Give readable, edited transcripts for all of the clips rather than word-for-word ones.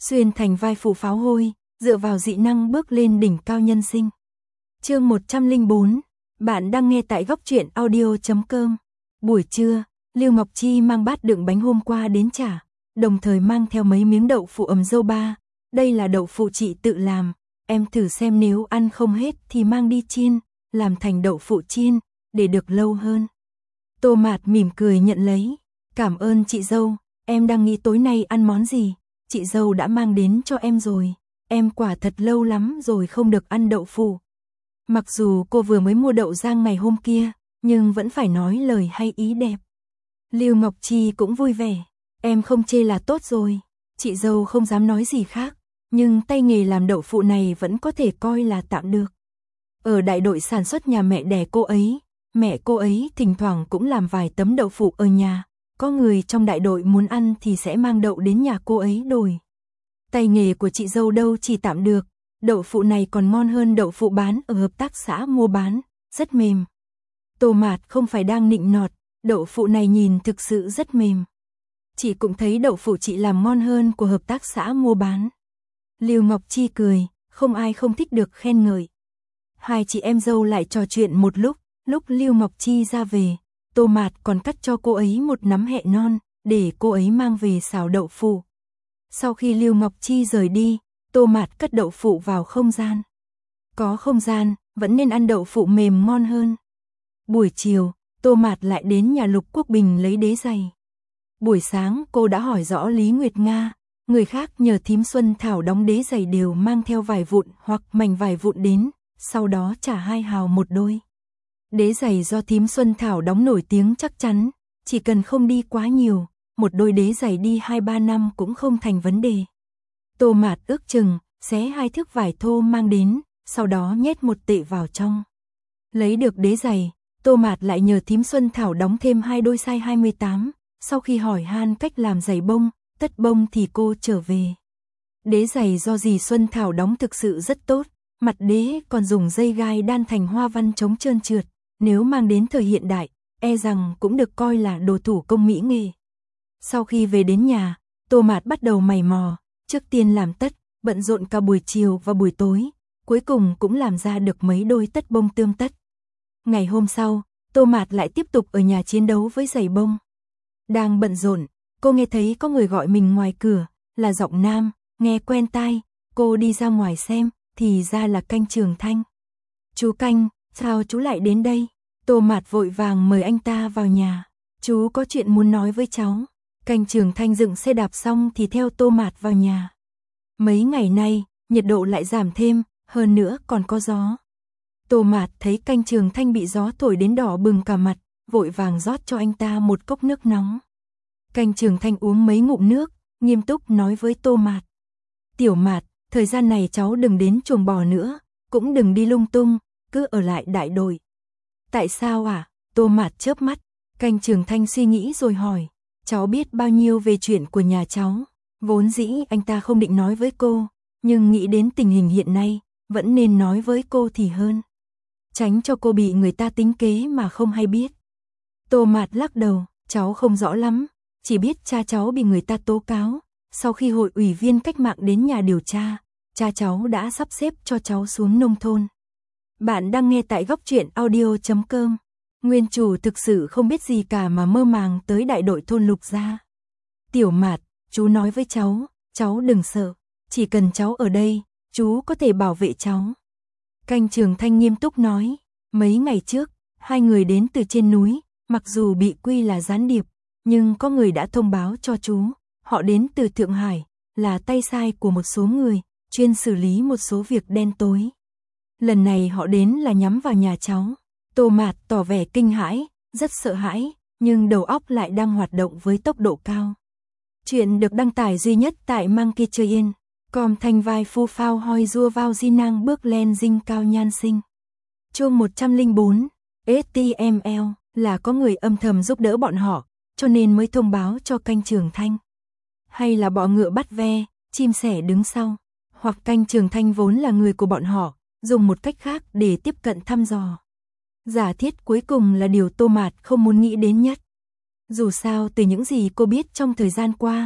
xuyên thành vai phụ pháo hôi, dựa vào dị năng bước lên đỉnh cao nhân sinh. Chương 104, bạn đang nghe tại goctruyện.audio.com. Buổi trưa, Lưu Ngọc Chi mang bát đựng bánh hôm qua đến trả, đồng thời mang theo mấy miếng đậu phụ ấm dâu ba. Đây là đậu phụ chị tự làm, em thử xem nếu ăn không hết thì mang đi chiên, làm thành đậu phụ chiên, để được lâu hơn. Tô Mạt mỉm cười nhận lấy, cảm ơn chị dâu, em đang nghĩ tối nay ăn món gì, chị dâu đã mang đến cho em rồi, em quả thật lâu lắm rồi không được ăn đậu phụ. Mặc dù cô vừa mới mua đậu rang ngày hôm kia, nhưng vẫn phải nói lời hay ý đẹp. Lưu Ngọc Chi cũng vui vẻ, em không chê là tốt rồi, chị dâu không dám nói gì khác, nhưng tay nghề làm đậu phụ này vẫn có thể coi là tạm được. Ở đại đội sản xuất nhà mẹ đẻ mẹ cô ấy thỉnh thoảng cũng làm vài tấm đậu phụ ở nhà, có người trong đại đội muốn ăn thì sẽ mang đậu đến nhà cô ấy đổi. Tay nghề của chị dâu đâu chỉ tạm được, đậu phụ này còn ngon hơn đậu phụ bán ở hợp tác xã mua bán, rất mềm. Tô Mạt không phải đang nịnh nọt, đậu phụ này nhìn thực sự rất mềm. Chị cũng thấy đậu phụ chị làm ngon hơn của hợp tác xã mua bán. Lưu Ngọc Chi cười, không ai không thích được khen ngợi. Hai chị em dâu lại trò chuyện một lúc Lưu Ngọc Chi ra về, Tô Mạt còn cắt cho cô ấy một nắm hẹ non, để cô ấy mang về xào đậu phụ. Sau khi Lưu Ngọc Chi rời đi, Tô Mạt cất đậu phụ vào không gian. Có không gian, vẫn nên ăn đậu phụ mềm ngon hơn. Buổi chiều, Tô Mạt lại đến nhà Lục Quốc Bình lấy đế giày. Buổi sáng cô đã hỏi rõ Lý Nguyệt Nga, người khác nhờ thím Xuân Thảo đóng đế giày đều mang theo vải vụn hoặc mảnh vải vụn đến, sau đó trả 2 hào một đôi. Đế giày do thím Xuân Thảo đóng nổi tiếng chắc chắn, chỉ cần không đi quá nhiều, một đôi đế giày đi 2-3 năm cũng không thành vấn đề. Tô Mạt ước chừng, xé 2 thước vải thô mang đến, sau đó nhét 1 tệ vào trong. Lấy được đế giày, Tô Mạt lại nhờ thím Xuân Thảo đóng thêm 2 đôi size 28, sau khi hỏi han cách làm giày bông, tất bông thì cô trở về. Đế giày do dì Xuân Thảo đóng thực sự rất tốt, mặt đế còn dùng dây gai đan thành hoa văn chống trơn trượt, nếu mang đến thời hiện đại, e rằng cũng được coi là đồ thủ công mỹ nghệ. Sau khi về đến nhà, Tô Mạt bắt đầu mày mò, trước tiên làm tất, bận rộn cả buổi chiều và buổi tối, cuối cùng cũng làm ra được mấy đôi tất bông tươm tất. Ngày hôm sau, Tô Mạt lại tiếp tục ở nhà chiến đấu với giày bông. Đang bận rộn, cô nghe thấy có người gọi mình ngoài cửa, là giọng nam, nghe quen tai, cô đi ra ngoài xem, thì ra là Canh Trường Thanh. Chú Canh, sao chú lại đến đây? Tô Mạt vội vàng mời anh ta vào nhà. Chú có chuyện muốn nói với cháu. Canh Trường Thanh dựng xe đạp xong thì theo Tô Mạt vào nhà. Mấy ngày nay, nhiệt độ lại giảm thêm, hơn nữa còn có gió. Tô Mạt thấy Canh Trường Thanh bị gió thổi đến đỏ bừng cả mặt, vội vàng rót cho anh ta một cốc nước nóng. Canh Trường Thanh uống mấy ngụm nước, nghiêm túc nói với Tô Mạt. Tiểu Mạt, thời gian này cháu đừng đến chuồng bò nữa, cũng đừng đi lung tung, cứ ở lại đại đội. Tại sao à? Tô Mạt chớp mắt, Canh Trường Thanh suy nghĩ rồi hỏi. Cháu biết bao nhiêu về chuyện của nhà cháu, vốn dĩ anh ta không định nói với cô, nhưng nghĩ đến tình hình hiện nay, vẫn nên nói với cô thì hơn. Tránh cho cô bị người ta tính kế mà không hay biết. Tô Mạt lắc đầu, cháu không rõ lắm, chỉ biết cha cháu bị người ta tố cáo, sau khi hội ủy viên cách mạng đến nhà điều tra, cha cháu đã sắp xếp cho cháu xuống nông thôn. Bạn đang nghe tại goctruyện.audio.com. Nguyên chủ thực sự không biết gì cả mà mơ màng tới đại đội thôn Lục gia. Tiểu Mạt, chú nói với cháu đừng sợ, chỉ cần cháu ở đây, chú có thể bảo vệ cháu. Canh Trường Thanh nghiêm túc nói, mấy ngày trước, 2 người đến từ trên núi, mặc dù bị quy là gián điệp, nhưng có người đã thông báo cho chú, họ đến từ Thượng Hải, là tay sai của một số người, chuyên xử lý một số việc đen tối. Lần này họ đến là nhắm vào nhà cháu. Tô Mạt tỏ vẻ kinh hãi, rất sợ hãi, nhưng đầu óc lại đang hoạt động với tốc độ cao. Chuyện được đăng tải duy nhất tại Monkey Train. Com thanh vai phu phao hoi rua vào di năng bước lên dinh cao nhan sinh. Chương 104, HTML là có người âm thầm giúp đỡ bọn họ, cho nên mới thông báo cho Canh Trường Thanh. Hay là bọ ngựa bắt ve, chim sẻ đứng sau, hoặc Canh Trường Thanh vốn là người của bọn họ, dùng một cách khác để tiếp cận thăm dò. Giả thiết cuối cùng là điều Tô Mạt không muốn nghĩ đến nhất. Dù sao từ những gì cô biết trong thời gian qua,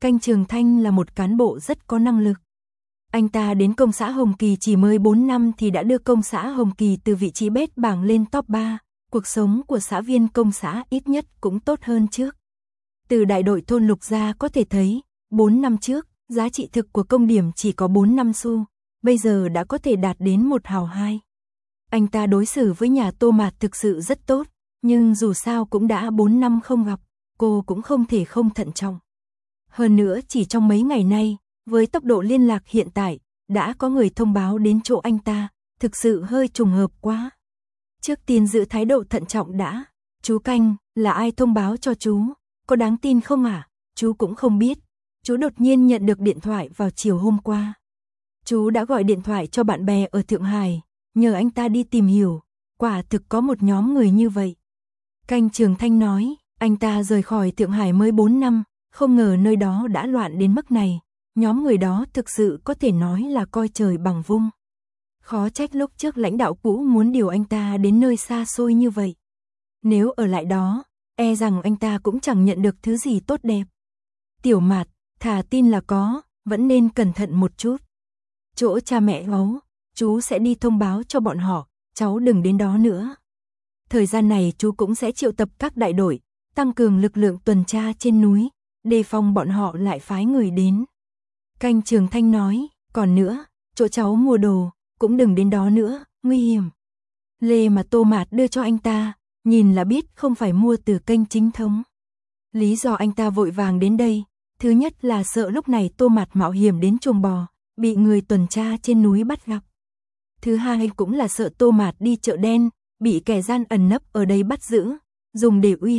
Canh Trường Thanh là một cán bộ rất có năng lực. Anh ta đến công xã Hồng Kỳ chỉ mới 4 năm thì đã đưa công xã Hồng Kỳ từ vị trí bét bảng lên top 3, cuộc sống của xã viên công xã ít nhất cũng tốt hơn trước. Từ đại đội thôn Lục Gia có thể thấy, 4 năm trước, giá trị thực của công điểm chỉ có 4-5 xu, bây giờ đã có thể đạt đến 1 hào 2. Anh ta đối xử với nhà Tô Mạt thực sự rất tốt, nhưng dù sao cũng đã 4 năm không gặp, cô cũng không thể không thận trọng. Hơn nữa chỉ trong mấy ngày nay, với tốc độ liên lạc hiện tại, đã có người thông báo đến chỗ anh ta, thực sự hơi trùng hợp quá. Trước tiên giữ thái độ thận trọng đã. Chú Canh, là ai thông báo cho chú? Có đáng tin không à? Chú cũng không biết. Chú đột nhiên nhận được điện thoại vào chiều hôm qua. Chú đã gọi điện thoại cho bạn bè ở Thượng Hải, nhờ anh ta đi tìm hiểu. Quả thực có một nhóm người như vậy. Canh Trường Thanh nói, anh ta rời khỏi Thượng Hải mới 4 năm, không ngờ nơi đó đã loạn đến mức này. Nhóm người đó thực sự có thể nói là coi trời bằng vung. Khó trách lúc trước lãnh đạo cũ muốn điều anh ta đến nơi xa xôi như vậy. Nếu ở lại đó, e rằng anh ta cũng chẳng nhận được thứ gì tốt đẹp. Tiểu Mạt, thà tin là có, vẫn nên cẩn thận một chút. Chỗ cha mẹ ấu, chú sẽ đi thông báo cho bọn họ, cháu đừng đến đó nữa. Thời gian này chú cũng sẽ triệu tập các đại đội, tăng cường lực lượng tuần tra trên núi, đề phòng bọn họ lại phái người đến. Canh Trường Thanh nói, còn nữa, chỗ cháu mua đồ, cũng đừng đến đó nữa, nguy hiểm. Lê mà Tô Mạt đưa cho anh ta, nhìn là biết không phải mua từ kênh chính thống. Lý do anh ta vội vàng đến đây, thứ nhất là sợ lúc này Tô Mạt mạo hiểm đến chuồng bò, bị người tuần tra trên núi bắt gặp. Thứ hai cũng là sợ Tô Mạt đi chợ đen, bị kẻ gian ẩn nấp ở đây bắt giữ, dùng để uy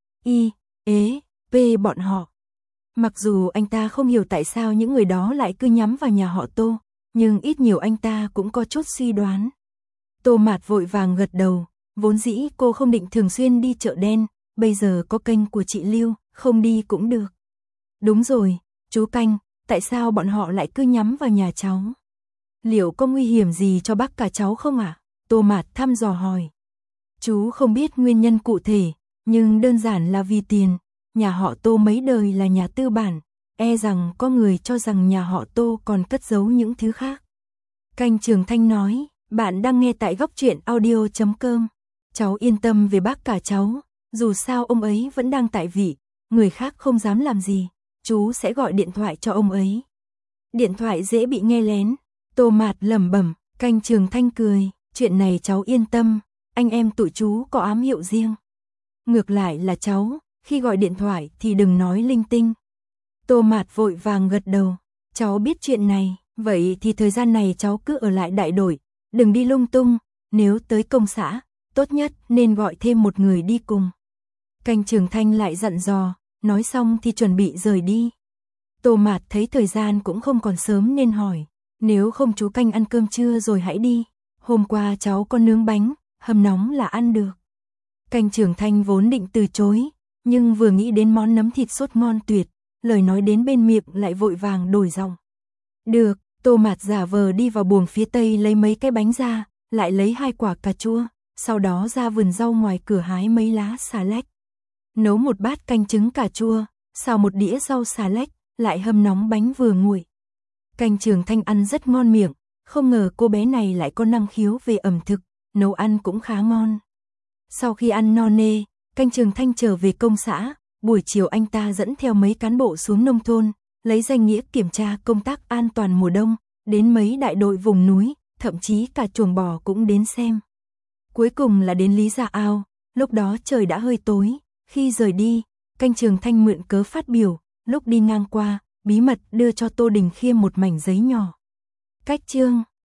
hiếp bọn họ. Mặc dù anh ta không hiểu tại sao những người đó lại cứ nhắm vào nhà họ Tô, nhưng ít nhiều anh ta cũng có chút suy đoán. Tô Mạt vội vàng gật đầu, vốn dĩ cô không định thường xuyên đi chợ đen, bây giờ có kênh của chị Lưu, không đi cũng được. Đúng rồi, chú Canh, tại sao bọn họ lại cứ nhắm vào nhà cháu? Liệu có nguy hiểm gì cho bác cả cháu không ạ? Tô Mạt thăm dò hỏi. Chú không biết nguyên nhân cụ thể, nhưng đơn giản là vì tiền. Nhà họ Tô mấy đời là nhà tư bản, e rằng có người cho rằng nhà họ Tô còn cất giấu những thứ khác. Canh Trường Thanh nói, bạn đang nghe tại góc truyện audio.com. Cháu yên tâm về bác cả cháu, dù sao ông ấy vẫn đang tại vị, người khác không dám làm gì, chú sẽ gọi điện thoại cho ông ấy. Điện thoại dễ bị nghe lén, Tô Mạt lẩm bẩm. Canh Trường Thanh cười, chuyện này cháu yên tâm, anh em tụi chú có ám hiệu riêng. Ngược lại là cháu, khi gọi điện thoại thì đừng nói linh tinh. Tô Mạt vội vàng gật đầu, cháu biết chuyện này, vậy thì thời gian này cháu cứ ở lại đại đội, đừng đi lung tung, nếu tới công xã, tốt nhất nên gọi thêm một người đi cùng. Canh Trường Thanh lại dặn dò, nói xong thì chuẩn bị rời đi. Tô Mạt thấy thời gian cũng không còn sớm nên hỏi, nếu không chú Canh ăn cơm trưa rồi hãy đi, hôm qua cháu có nướng bánh, hầm nóng là ăn được. Canh Trường Thanh vốn định từ chối, nhưng vừa nghĩ đến món nấm thịt sốt ngon tuyệt, lời nói đến bên miệng lại vội vàng đổi giọng. Được, Tô Mạt giả vờ đi vào buồng phía tây lấy mấy cái bánh ra, lại lấy 2 quả cà chua, sau đó ra vườn rau ngoài cửa hái mấy lá xà lách. Nấu một bát canh trứng cà chua, xào một đĩa rau xà lách, lại hâm nóng bánh vừa nguội. Canh Trường Thanh ăn rất ngon miệng, không ngờ cô bé này lại có năng khiếu về ẩm thực, nấu ăn cũng khá ngon. Sau khi ăn no nê, Canh Trường Thanh trở về công xã, buổi chiều anh ta dẫn theo mấy cán bộ xuống nông thôn, lấy danh nghĩa kiểm tra công tác an toàn mùa đông, đến mấy đại đội vùng núi, thậm chí cả chuồng bò cũng đến xem. Cuối cùng là đến Lý Gia Ao, lúc đó trời đã hơi tối, khi rời đi, Canh Trường Thanh mượn cớ phát biểu, lúc đi ngang qua, bí mật đưa cho Tô Đình Khiêm một mảnh giấy nhỏ. Cách chương